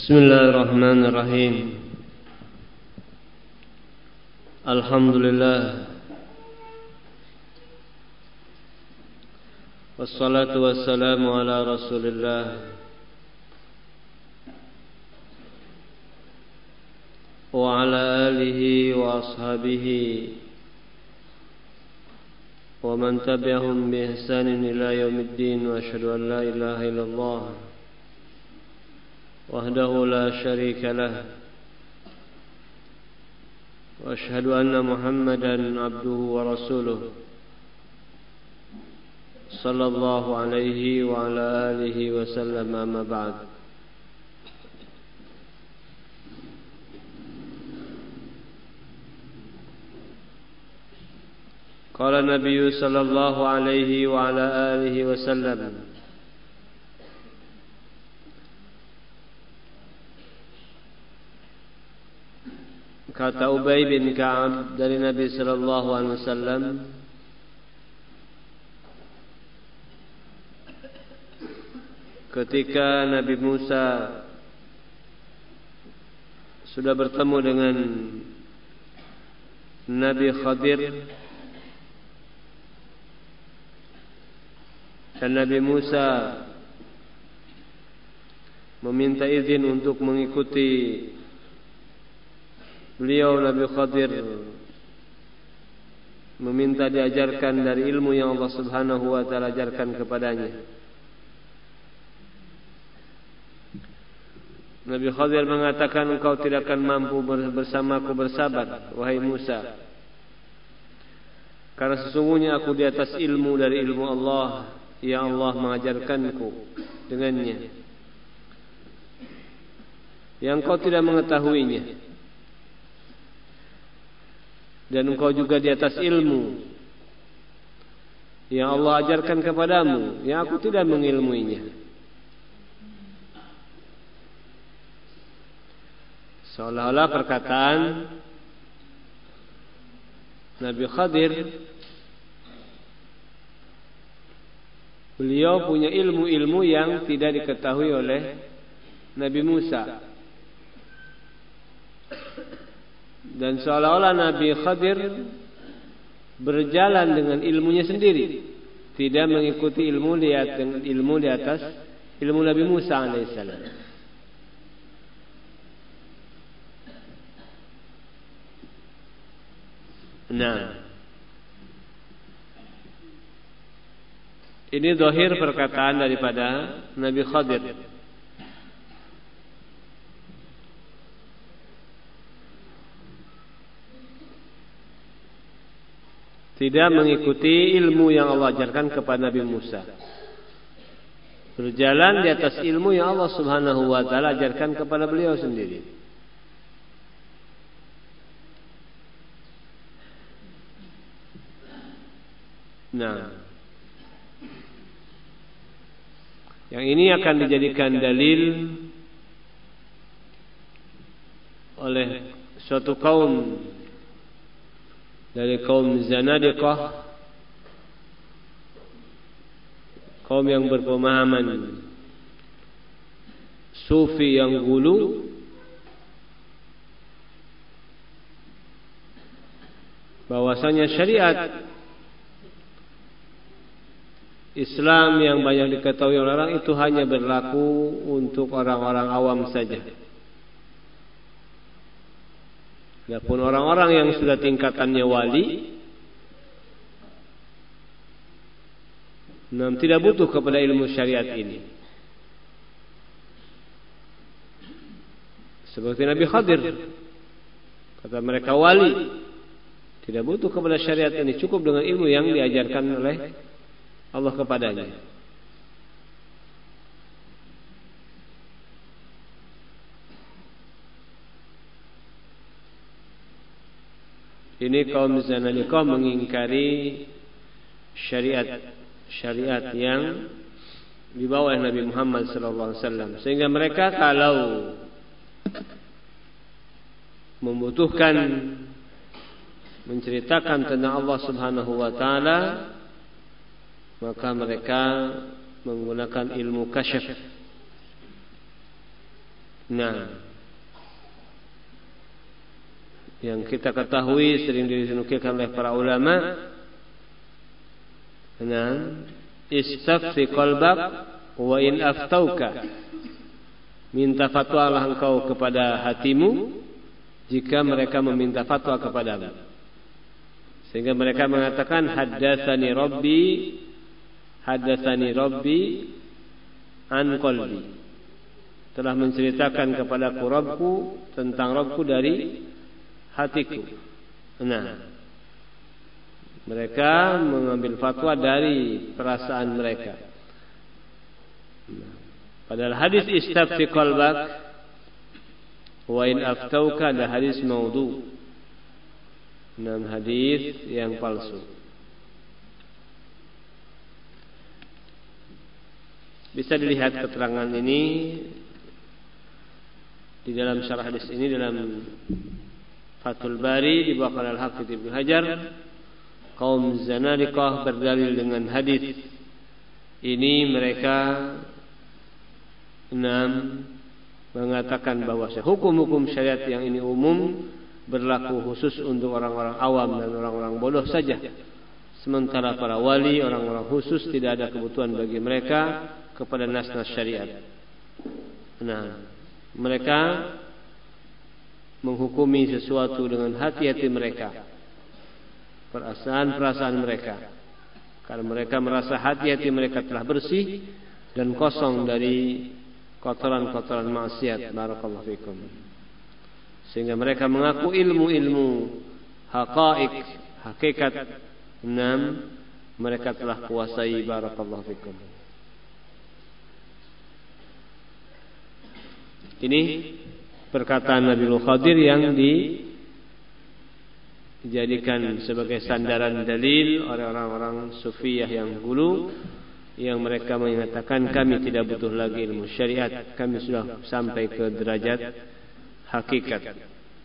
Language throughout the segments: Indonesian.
Bismillahirrahmanirrahim. Alhamdulillah. Wassalatu wassalamu ala Rasulillah wa ala alihi wa ashabihi wa man tabi'ahum bi ihsanin ila yaumiddin, wa asyhadu an la ilaha illallah wahdahu la syarika lah, wa asyhadu anna Muhammadan abduhu wa rasuluh sallallahu alaihi wa ala alihi wa sallam, amma ba'd. Qala Nabi sallallahu alaihi wa ala alihi wa sallam, kata Ubay bin Ka'ab dari Nabi sallallahu alaihi wasallam, ketika Nabi Musa sudah bertemu dengan Nabi Khadir dan Nabi Musa meminta izin untuk mengikuti beliau, Nabi Khadir meminta diajarkan dari ilmu yang Allah Subhanahu wa ta'ala ajarkan kepadanya. Nabi Khadir mengatakan, engkau tidak akan mampu bersamaku bersahabat, wahai Musa, karena sesungguhnya aku di atas ilmu dari ilmu Allah yang Allah mengajarkanku dengannya, yang kau tidak mengetahuinya. Dan engkau juga di atas ilmu yang Allah ajarkan kepadamu, yang aku tidak mengilmuinya. Seolah-olah perkataan Nabi Khadir, beliau punya ilmu-ilmu yang tidak diketahui oleh Nabi Musa. Dan seolah-olah Nabi Khadir berjalan dengan ilmunya sendiri, tidak mengikuti ilmu di atas ilmu Nabi Musa alaihissalam. Nah, ini zahir perkataan daripada Nabi Khadir. Tidak mengikuti ilmu yang Allah ajarkan kepada Nabi Musa, berjalan di atas ilmu yang Allah Subhanahu wa ta'ala ajarkan kepada beliau sendiri. Nah, yang ini akan dijadikan dalil oleh suatu kaum dari kaum Zanadiqah, kaum yang berpemahaman sufi yang gulu, bahwasanya syariat Islam yang banyak diketahui oleh orang itu hanya berlaku untuk orang-orang awam saja. Adapun orang-orang yang sudah tingkatannya wali, tidak butuh kepada ilmu syariat ini. Seperti Nabi Khadir, kata mereka wali, tidak butuh kepada syariat ini, cukup dengan ilmu yang diajarkan oleh Allah kepadanya. Ini kaum Zanadiqah mengingkari syariat yang dibawa oleh Nabi Muhammad SAW, sehingga mereka kalau membutuhkan menceritakan tentang Allah Subhanahu wa ta'ala, maka mereka menggunakan ilmu kasyaf, Nah, yang kita ketahui sering dinukilkan oleh para ulama. Nah, istafti qalbak wa in aftauka. Minta fatwalah engkau kepada hatimu jika mereka meminta fatwa kepadamu. Sehingga mereka mengatakan haddatsani rabbi an qalbi. Telah menceritakan kepadaku Rabbku tentang Rabbku dari hatiku. Nah, mereka mengambil fatwa dari perasaan mereka. Padahal hadis istafti qalbak wa in aftauka adalah hadis maudhu. Hadis yang palsu. Bisa dilihat keterangan ini di dalam syarah hadis ini dalam Fathul Bari dibawakan oleh Al-Hafidz Ibnu Hajar. Kaum Zanadiqah berdalil dengan hadis ini, mereka mengatakan bahwa hukum-hukum syariat yang ini umum berlaku khusus untuk orang-orang awam dan orang-orang bodoh saja. Sementara para wali, orang-orang khusus, tidak ada kebutuhan bagi mereka kepada nas-nas syariat. Nah, mereka menghukumi sesuatu dengan hati-hati mereka, perasaan-perasaan mereka. Karena mereka merasa hati-hati mereka telah bersih dan kosong dari kotoran-kotoran maksiat. Barakallahu fikum. Sehingga mereka mengaku ilmu-ilmu hakikat mereka telah kuasai. Barakallahu fikum. Ini perkataan Nabi Khadir yang dijadikan sebagai sandaran dalil oleh orang-orang sufiyah yang dulu, yang mereka mengatakan kami tidak butuh lagi ilmu syariat, kami sudah sampai ke derajat hakikat.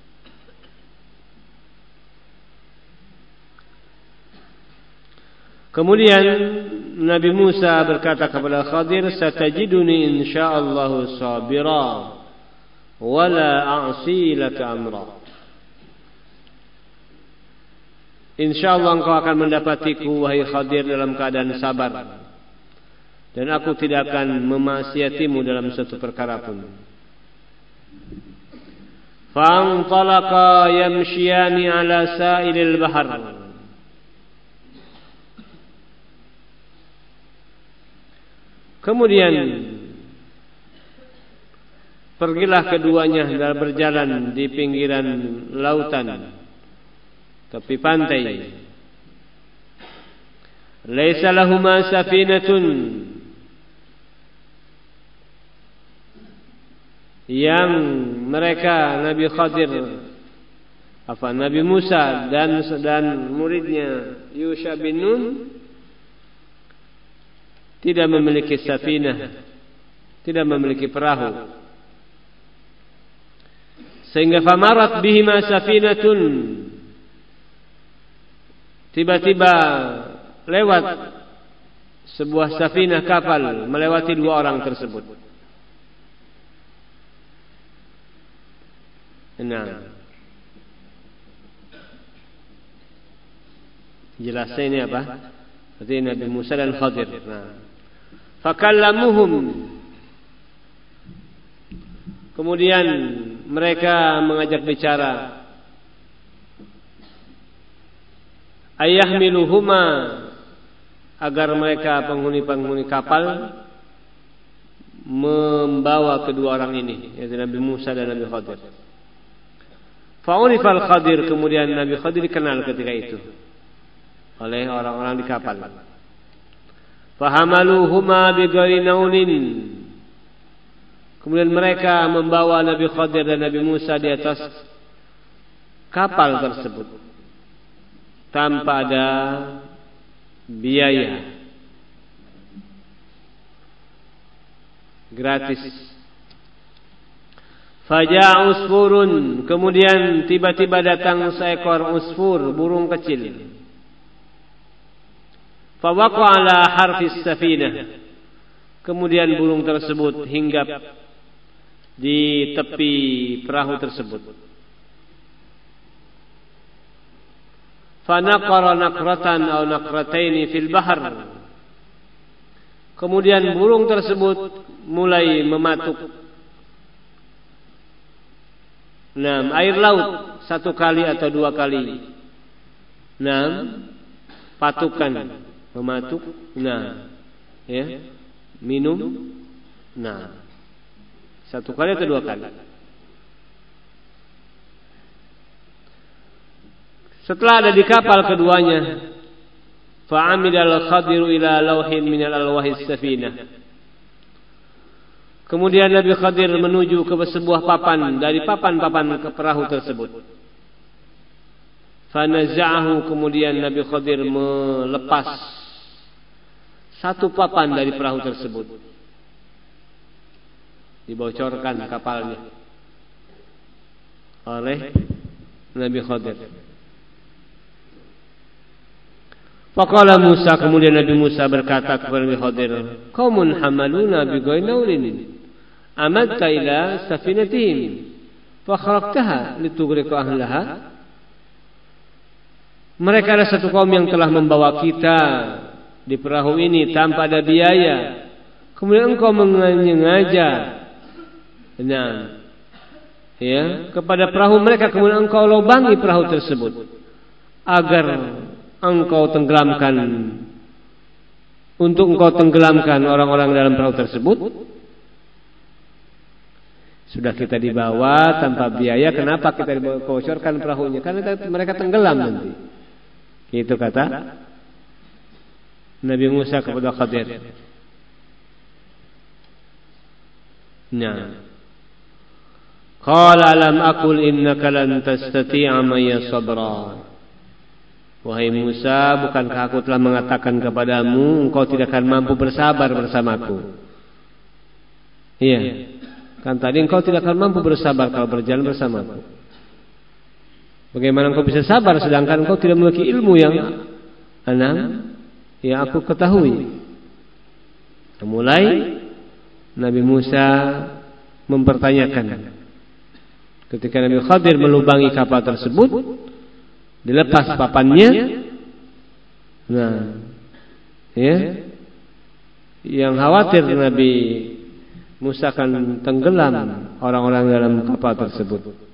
Kemudian Nabi Musa berkata kepada Khadir, satajiduni insyaallah sabira wala a'si laka amra. Insyaallah engkau akan mendapatiku wahai Khadir dalam keadaan sabar, dan aku tidak akan memaksiatimu dalam satu perkara pun. Fa'antalaqa yamshiyani ala sa'ilil bahar. Kemudian pergilah keduanya dalam berjalan di pinggiran lautan, tepi pantai. Laisa lahuma safinatun, yang mereka Nabi Khadir, Nabi Musa dan muridnya Yusha bin Nun tidak memiliki safinah, tidak memiliki perahu. Sehingga famarat bihima safinatun, tiba-tiba lewat sebuah safinah kapal melewati dua orang tersebut. Nah, jelasnya ini apa? Berarti Nabi Musa dan Khadir. Nah, fakallamuhum, kemudian mereka mengajak bicara, ayahmiluhuma, agar mereka penghuni-penghuni kapal membawa kedua orang ini, yaitu Nabi Musa dan Nabi Khadir. Fa'urifal Khadir, kemudian Nabi Khadir dikenal ketika itu oleh orang-orang di kapal. Fahamaluhuma bighairi naulin, kemudian mereka membawa Nabi Khadir dan Nabi Musa di atas kapal tersebut tanpa ada biaya, gratis. Faja'a usfurun, kemudian tiba-tiba datang seekor usfur, burung kecil. Fawaqa ala harfis safinah, kemudian burung tersebut hinggap di tepi perahu tersebut. Fanaqara naqratan aw naqrataini fil bahr. Kemudian burung tersebut mulai mematuk air laut 1 kali atau 2 kali. Patukan, mematuk. Minum. 1 kali atau 2 kali. Setelah ada di kapal keduanya, fa'amidal Khadiru ila lawhin minal alwahis safinah. Kemudian Nabi Khadir menuju ke sebuah papan dari papan-papan ke perahu tersebut. Fanaza'ahu, kemudian Nabi Khadir melepas 1 papan dari perahu tersebut. Dibocorkan kapalnya oleh Nabi Khadir. Faqala Musa, kemudian Nabi Musa berkata kepada Nabi Khadir, "Qaumun hamaluna bi ghainaurin amadta ila safinatihim fa kharaqtaha litughriqa ahlaha." Mereka adalah satu kaum yang telah membawa kita di perahu ini tanpa ada biaya. Kemudian engkau menyengaja kepada perahu mereka, kemudian engkau lobangi perahu tersebut agar engkau tenggelamkan, untuk engkau tenggelamkan orang-orang dalam perahu tersebut. Sudah kita dibawa tanpa biaya, kenapa kita bocorkan perahunya? Karena mereka tenggelam nanti. Itu kata Nabi Musa kepada Khadir. Qala lam aqul innaka lan tastati'a ma'iya sabra. Wahai Musa, bukankah aku telah mengatakan kepadamu engkau tidak akan mampu bersabar bersamaku? Iya, kan tadi engkau tidak akan mampu bersabar kalau berjalan bersamaku. Bagaimana engkau bisa sabar sedangkan engkau tidak memiliki ilmu yang aku ketahui? Mulai Nabi Musa mempertanyakan. Ketika Nabi Khadir melubangi kapal tersebut, dilepas papannya. Yang khawatir Nabi Musa akan tenggelam orang-orang dalam kapal tersebut.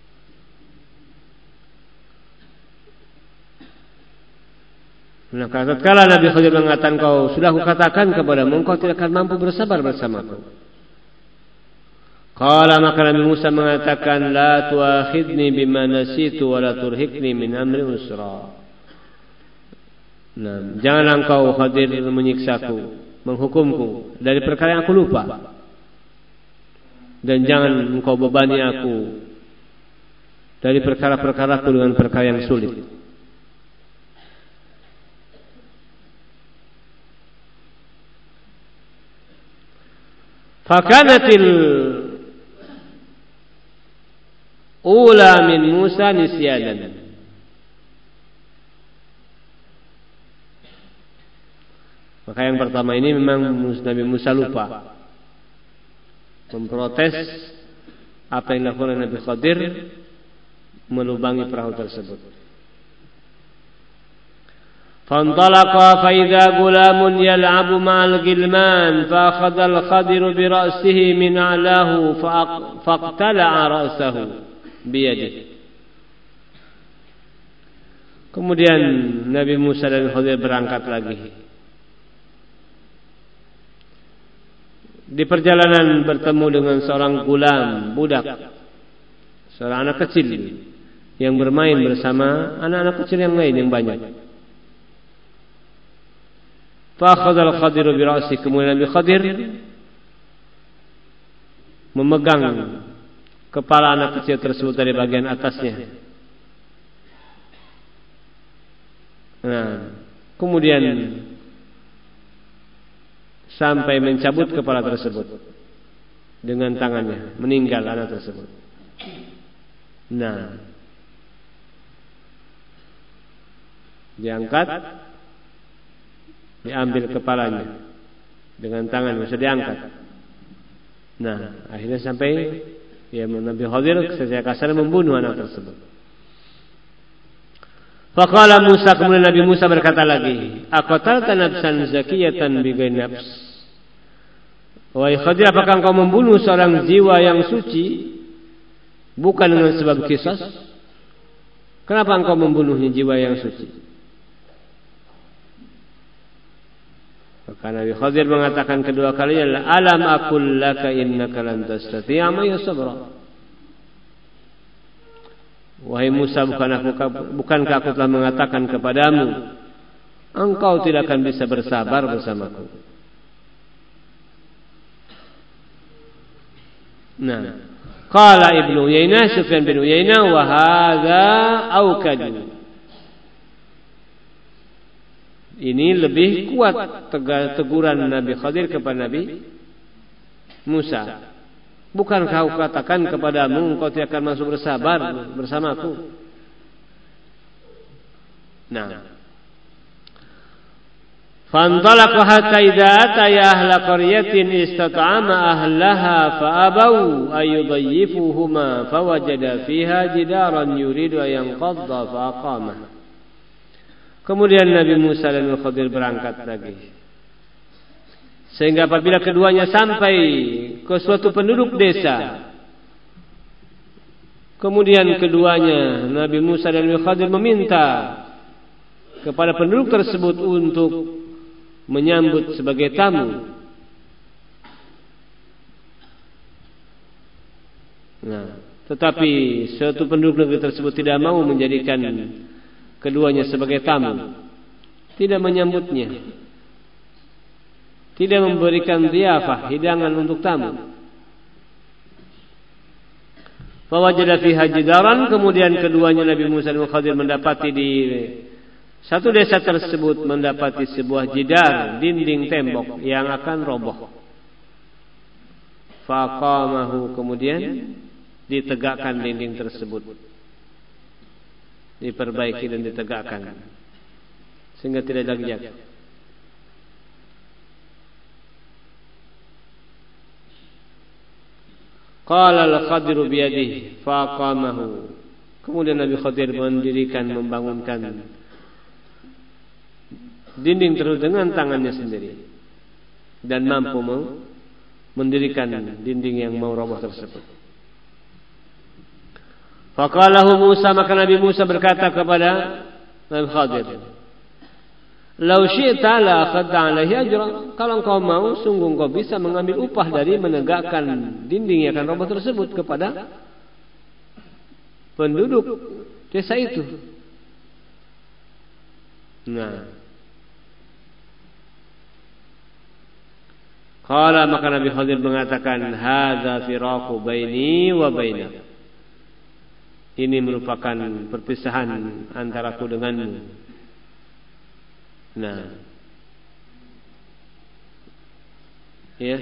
Tatkala Nabi Khadir mengatakan, "Kau sudah kukatakan kepadamu, engkau tidak akan mampu bersabar bersamaku." Qala, maka Nabi Musa mengatakan, "La tuakhidni bima nasitu wa la turhiqni min amri usra." Jangan engkau Khadir menyiksaku, menghukumku dari perkara yang aku lupa, dan jangan engkau bebani aku dari perkara-perkaraku dengan perkara yang sulit. Fakanatil ula min Musa nisyanan. Maka yang pertama ini memang Nabi Musa lupa, memprotes apa yang dilakukan Nabi Khadir, melubangi perahu tersebut. Fantalaqa fa idza gulamun yal'abu ma'al gilman fa akhadha al-Khadir bi ra'sihi min a'lahu faqtala'a ra'sahu bi yadihi. Kemudian Nabi Musa dan Khadir berangkat lagi. Di perjalanan bertemu dengan seorang gulam, budak, seorang anak kecil yang bermain bersama anak-anak kecil yang lain yang banyak. Fa'akhadha al-Khadir bi ra'si, kemudian Nabi Khadir memegang kepala anak kecil tersebut dari bagian atasnya. Kemudian sampai mencabut kepala tersebut dengan tangannya, meninggal anak tersebut. Diangkat, diambil kepalanya dengan tangan, bisa diangkat. Nah, akhirnya sampai Nabi Khadir secara kasar membunuh anak tersebut. Faqala Musa, kemudian Nabi Musa berkata lagi, aqatalta nafsan zakiyatan bighairi nafs. Wahai Khadir, apakah engkau membunuh seorang jiwa yang suci bukan dengan sebab qisas? Kenapa engkau membunuhnya jiwa yang suci? Maka Nabi Khadir mengatakan kedua kalinya, alam aqul laka innaka lan tastati'a ma'iya sabra. Wahai Musa, bukankah aku telah mengatakan kepadamu, engkau tidak akan bisa bersabar bersamaku. Nah, qala Ibnu Uyainah, Sufyan bin Uyainah, wa hadza aukad. Ini lebih kuat teguran Nabi Khadir kepada Nabi Musa. Bukankah aku katakan kepadamu engkau tidak akan masuk bersabar bersamaku? Nah, fantalaqa hatta idza ataya ahla qaryatin istat'ama ahlaha fa'abau ayudayyifuhuma fawajada fiha jidaran yuridu an yanqadha faqamah. Kemudian Nabi Musa dan Khadir berangkat lagi. Sehingga apabila keduanya sampai ke suatu penduduk desa, kemudian keduanya Nabi Musa dan Nabi Khadir meminta kepada penduduk tersebut untuk menyambut sebagai tamu. Nah, tetapi suatu penduduk negeri tersebut tidak mau menjadikan keduanya sebagai tamu, tidak menyambutnya, tidak memberikan dhiyafah, hidangan untuk tamu. Fawajada fiha jidaran, kemudian keduanya Nabi Musa dan Khadir mendapati di satu desa tersebut mendapati sebuah jidar, dinding tembok yang akan roboh. Faqamahu, kemudian ditegakkan dinding tersebut, diperbaiki dan ditegakkan sehingga tidak lagi jatuh. Qala al-Khadiru biyadihi faqamahu. Kemudian Nabi Khadir mendirikan, membangunkan dinding tersebut dengan tangannya sendiri dan mampu mendirikan dinding yang mau roboh tersebut. Faqalahu Musa, maka Nabi Musa berkata kepada Nabi Khadir, "Lau syi'ta la akhadta 'alaihi ajra." Kalau engkau mau, sungguh engkau bisa mengambil upah dari menegakkan dinding yang akan roboh tersebut kepada penduduk desa itu. Nah, qala, maka Nabi Khadir mengatakan, "Hadza firaqu baini wa bainak." Ini merupakan perpisahan antaraku denganmu. Nah, ya.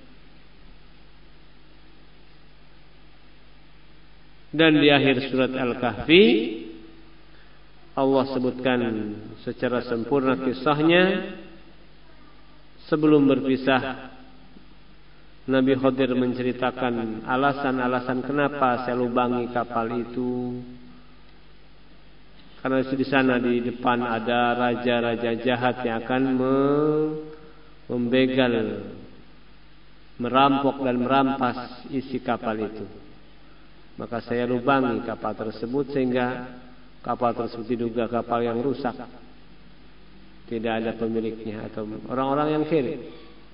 Dan di akhir surat Al-Kahfi Allah sebutkan secara sempurna kisahnya. Sebelum berpisah, Nabi Khadir menceritakan alasan-alasan kenapa saya lubangi kapal itu. Karena di sana di depan ada raja-raja jahat yang akan membegal, merampok dan merampas isi kapal itu. Maka saya lubangi kapal tersebut sehingga kapal tersebut diduga kapal yang rusak, tidak ada pemiliknya atau orang-orang yang kiri.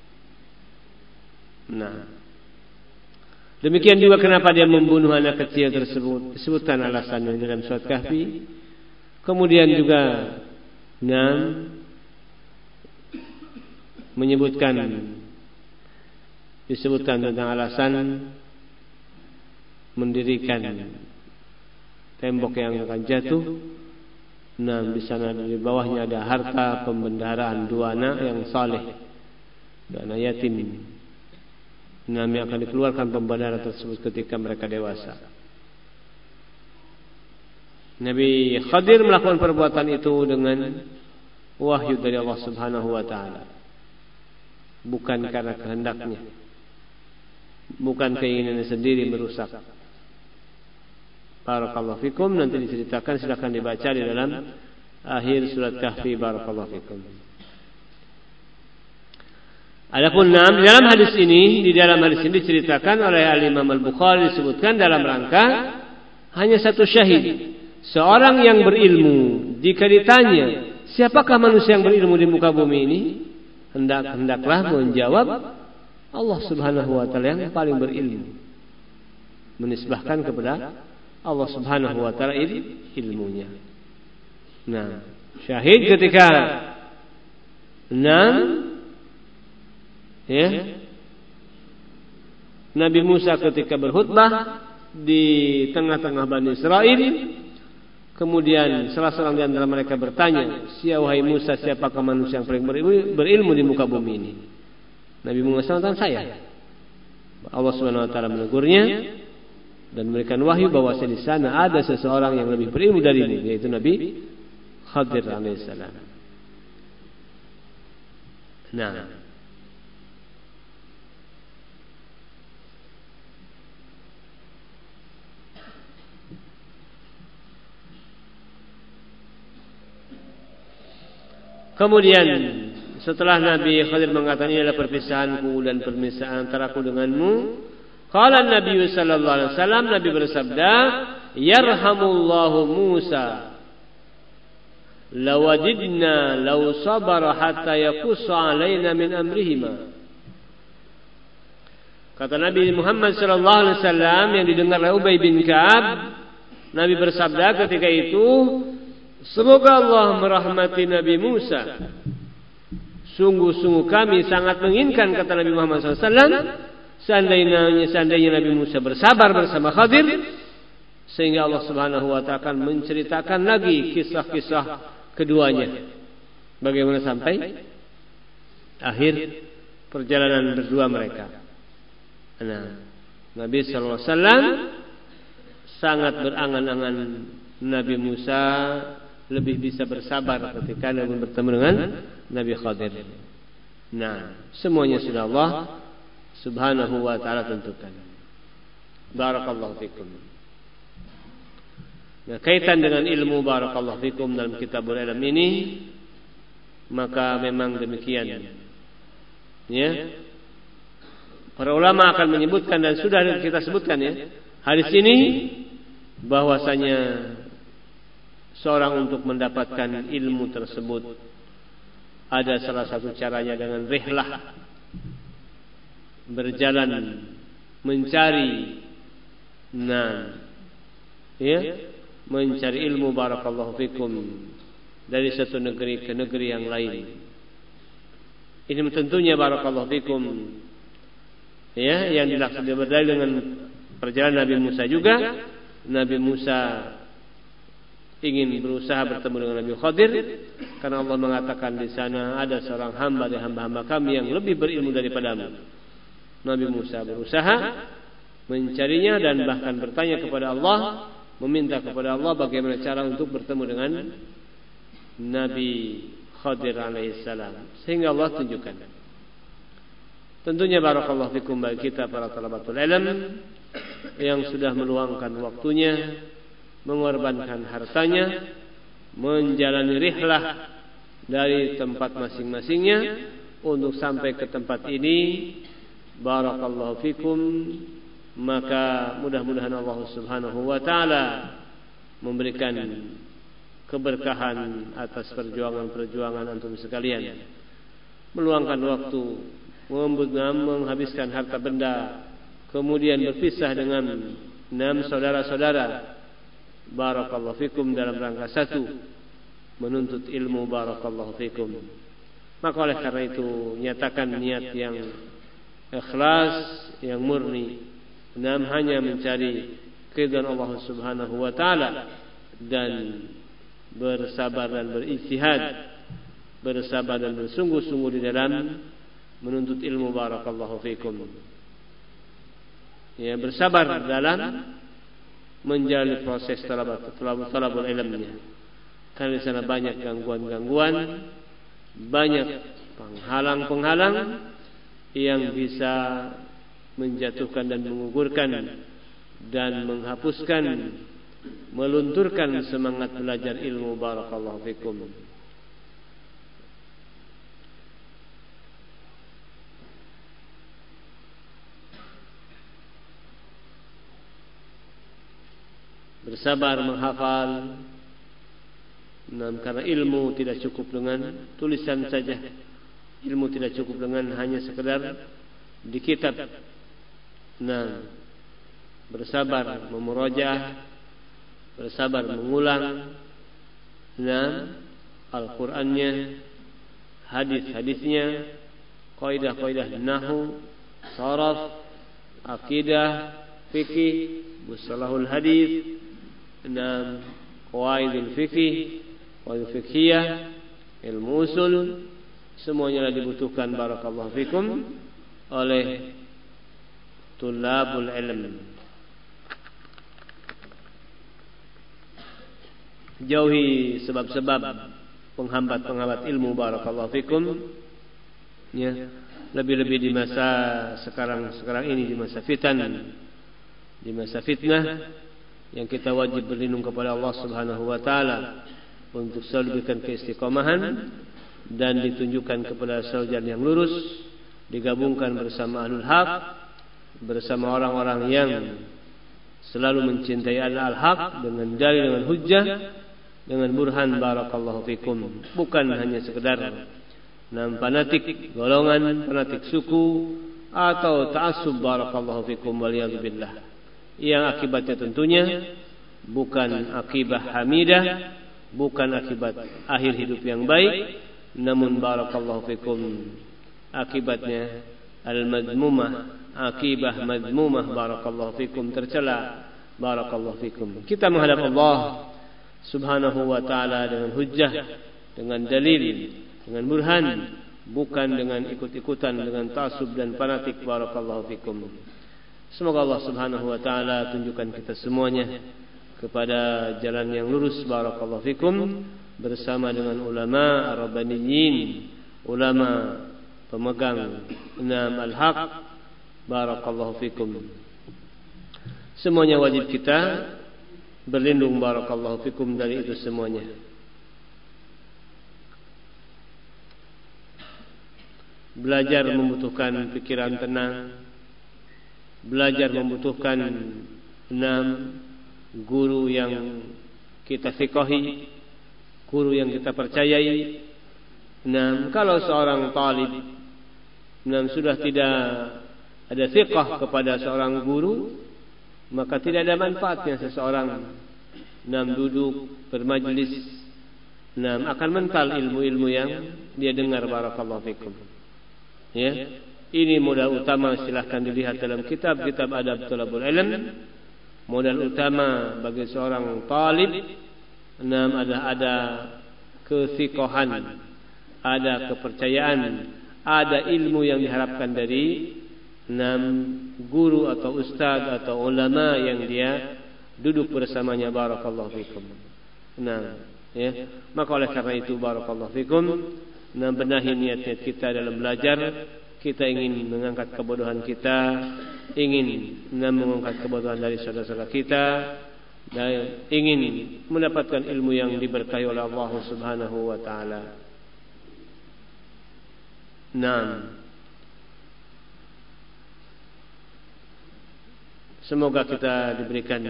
Nah, demikian juga kenapa dia membunuh anak kecil tersebut, disebutkan alasannya dalam surat Kahfi. Kemudian juga disebutkan tentang alasan mendirikan tembok yang akan jatuh. Nah, di sana di bawahnya ada harta pembendaharaan dua anak yang saleh, dua anak yatim. Nah, yang akan dikeluarkan pembendaharaan tersebut ketika mereka dewasa. Nabi Khadir melakukan perbuatan itu dengan wahyu dari Allah Subhanahu wa taala, bukan karena kehendaknya. bukan keinginannya sendiri merusak. Barakallahu fikum, nanti diceritakan, silakan dibaca di dalam akhir surat Kahfi. Barakallahu fikum. Adapun di dalam hadis ini diceritakan oleh Al-Imam Al-Bukhari, disebutkan dalam rangka hanya satu syahid, seorang yang berilmu. Jika ditanya, siapakah manusia yang berilmu di muka bumi ini? Hendaklah menjawab, Allah Subhanahu wa taala yang paling berilmu. Menisbahkan kepada Allah Subhanahu wa taala ilmunya. Nah, syahid ketika Nabi Musa ketika berkhutbah di tengah-tengah Bani Israel, kemudian salah seorang di antara mereka bertanya, "Wahai Musa, siapakah manusia yang paling berilmu di muka bumi ini?" Nabi Musa mengatakan, "Saya." Allah Subhanahu wa taala menegurnya dan memberikan wahyu bahwa di sana ada seseorang yang lebih berilmu darimu, yaitu Nabi Khadir alaihissalam. Nah, kemudian setelah Nabi Khadir mengatakan, ini adalah perpisahanku dan perpisahan antaraku denganmu, qala Nabi sallallahu alaihi wasallam, Nabi bersabda, yarhamullahu Musa lawajidna law sabara hatta yaqussa alaina min amrihima. Kata Nabi Muhammad sallallahu alaihi wasallam yang didengar oleh Ubay bin Ka'ab, Nabi bersabda ketika itu, semoga Allah merahmati Nabi Musa. Sungguh-sungguh kami sangat menginginkan, kata Nabi Muhammad SAW, seandainya Nabi Musa bersabar bersama Khadir, sehingga Allah Subhanahu wa ta'ala akan menceritakan lagi kisah-kisah keduanya, bagaimana sampai akhir perjalanan berdua mereka. Nah, Nabi SAW sangat berangan-angan Nabi Musa lebih bisa bersabar ketika bertemu dengan Nabi Khadir. Nah, semuanya sudah Allah Subhanahu wa ta'ala tentukan. Barakallahu fikum. Nah, kaitan dengan ilmu, barakallahu fikum, dalam kitabul ilm ini, maka memang demikian. Ya. Para ulama akan menyebutkan, dan sudah kita sebutkan ya, hadis ini, bahwasanya seorang untuk mendapatkan ilmu tersebut ada salah satu caranya dengan rihlah, berjalan mencari, mencari ilmu, barakallahu fikum, dari satu negeri ke negeri yang lain. Ini tentunya barakallahu fikum, ya, yang dilaksanakan berdalil dengan perjalanan Nabi Musa juga. Nabi Musa ingin berusaha bertemu dengan Nabi Khadir, karena Allah mengatakan di sana ada seorang hamba dari hamba-hamba kami yang lebih berilmu daripadamu. Nabi Musa berusaha mencarinya dan bahkan bertanya kepada Allah, meminta kepada Allah bagaimana cara untuk bertemu dengan Nabi Khadir alaihissalam, sehingga Allah tunjukkan. Tentunya barakallahu fikum bagi kita para talabatul ilm yang sudah meluangkan waktunya, mengorbankan hartanya, menjalani rihlah dari tempat masing-masingnya untuk sampai ke tempat ini, barakallahu fikum, maka mudah-mudahan Allah Subhanahu wa ta'ala memberikan keberkahan atas perjuangan-perjuangan antum sekalian, meluangkan waktu, menghabiskan harta benda, kemudian berpisah dengan 6 saudara-saudara, barakallahu fikum, dalam rangka satu, menuntut ilmu, barakallahu fikum. Maka oleh karena itu, nyatakan niat yang ikhlas, yang murni, dan hanya mencari keridhaan Allah Subhanahu wa ta'ala, dan bersabar dan berijtihad, bersabar dan bersungguh-sungguh di dalam menuntut ilmu, barakallahu fikum. Ya, bersabar dalam menjalani proses talabul ilmnya, karena di sana banyak gangguan-gangguan, banyak penghalang-penghalang yang bisa menjatuhkan dan mengugurkan dan menghapuskan, melunturkan semangat belajar ilmu. Barakallahu fikum. Bersabar menghafal. Karena ilmu tidak cukup dengan tulisan saja. Ilmu tidak cukup dengan hanya sekedar di kitab. Bersabar memurajaah, bersabar mengulang Al-Qur'annya, hadis-hadisnya, kaidah-kaidah nahwu, sharaf, akidah, fikih, mustalahul hadis, qawaidul fikih, qawaid fikhiyah, ilmu usul, semuanya dibutuhkan barakallahu fikum oleh tulabul ilm. Jauhi sebab-sebab penghambat-penghambat ilmu barakallahu fikum, ya, lebih-lebih di masa sekarang ini, di masa fitan, di masa fitnah, yang kita wajib berlindung kepada Allah Subhanahu wa taala untuk selalu diberikan keistiqomahan dan ditunjukkan kepada jalan yang lurus, digabungkan bersama ahlul haq, bersama orang-orang yang selalu mencintai al-haq dengan dalil, dengan hujjah, dengan burhan barakallahu fikum. Bukan hanya sekedar fanatik golongan, fanatik suku atau ta'assub barakallahu fikum waliyadzubillah, yang akibatnya tentunya bukan akibat hamidah, bukan akibat akhir hidup yang baik, namun barakallahu fikum akibatnya al-madmumah, akibah madmumah barakallahu fikum, tercela barakallahu fikum. Kita menghadap Allah Subhanahu wa taala dengan hujjah, dengan dalil, dengan burhan, bukan dengan ikut-ikutan, dengan ta'assub dan fanatik barakallahu fikum. Semoga Allah Subhanahu wa taala tunjukkan kita semuanya kepada jalan yang lurus barakallahu fikum, bersama dengan ulama ar-rabbaniyin, ulama pemegang al-haq barakallahu fikum. Semuanya wajib kita berlindung barakallahu fikum dari itu semuanya. Belajar membutuhkan pikiran tenang, belajar membutuhkan guru yang kita fiqhi, guru yang kita percayai. Kalau seorang talib sudah tidak ada fiqh kepada seorang guru, maka tidak ada manfaatnya seseorang duduk bermajlis, akan mental ilmu-ilmu yang dia dengar barakallahu fikum. Ya, ini modal utama, silahkan dilihat dalam kitab-kitab adab talabul ilm. Modal utama bagi seorang talib ada kefiqhan, ada kepercayaan, ada ilmu yang diharapkan dari guru atau ustaz atau ulama yang dia duduk bersamanya barakallahu fikum. Ya, maka oleh karena itu barakallahu fikum, benahi niat-niat kita dalam belajar. Kita ingin mengangkat kebodohan kita, ingin mengangkat kebodohan dari saudara-saudara kita, dan ingin mendapatkan ilmu yang diberkahi oleh Allah Subhanahu wa taala. Semoga kita diberikan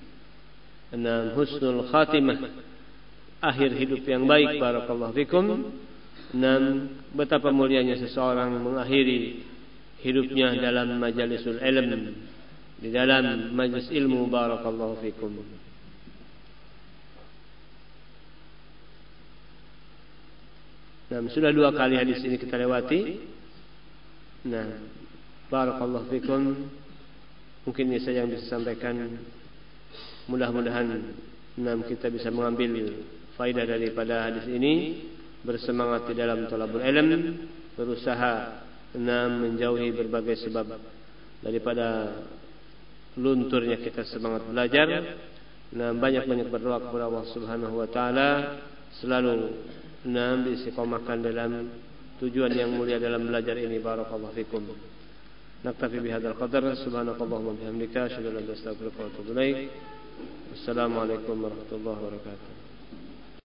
husnul khatimah, akhir hidup yang baik barakallahu fikum. Betapa mulianya seseorang mengakhiri hidupnya dalam majalisul ilm, di dalam majlis ilmu barakallahu fikum. Sudah 2 kali hadis ini kita lewati. Barakallahu fikum. Mungkin ini saja yang bisa sampaikan. Mudah-mudahan kita bisa mengambil faedah daripada hadis ini, bersemangat di dalam talabul ilm, berusaha menjauhi berbagai sebab daripada lunturnya kita semangat belajar. Banyak-banyak berdoa kepada Allah Subhanahu wa taala, selalu diistiqomahkan dalam tujuan yang mulia dalam belajar ini barakallahu fikum. Naktafi bihadzal qadar. Subhanakallahumma bihamdika asyhadu an la ilaha illa anta astaghfiruka wa atubu ilaik. Wassalamualaikum warahmatullahi wabarakatuh.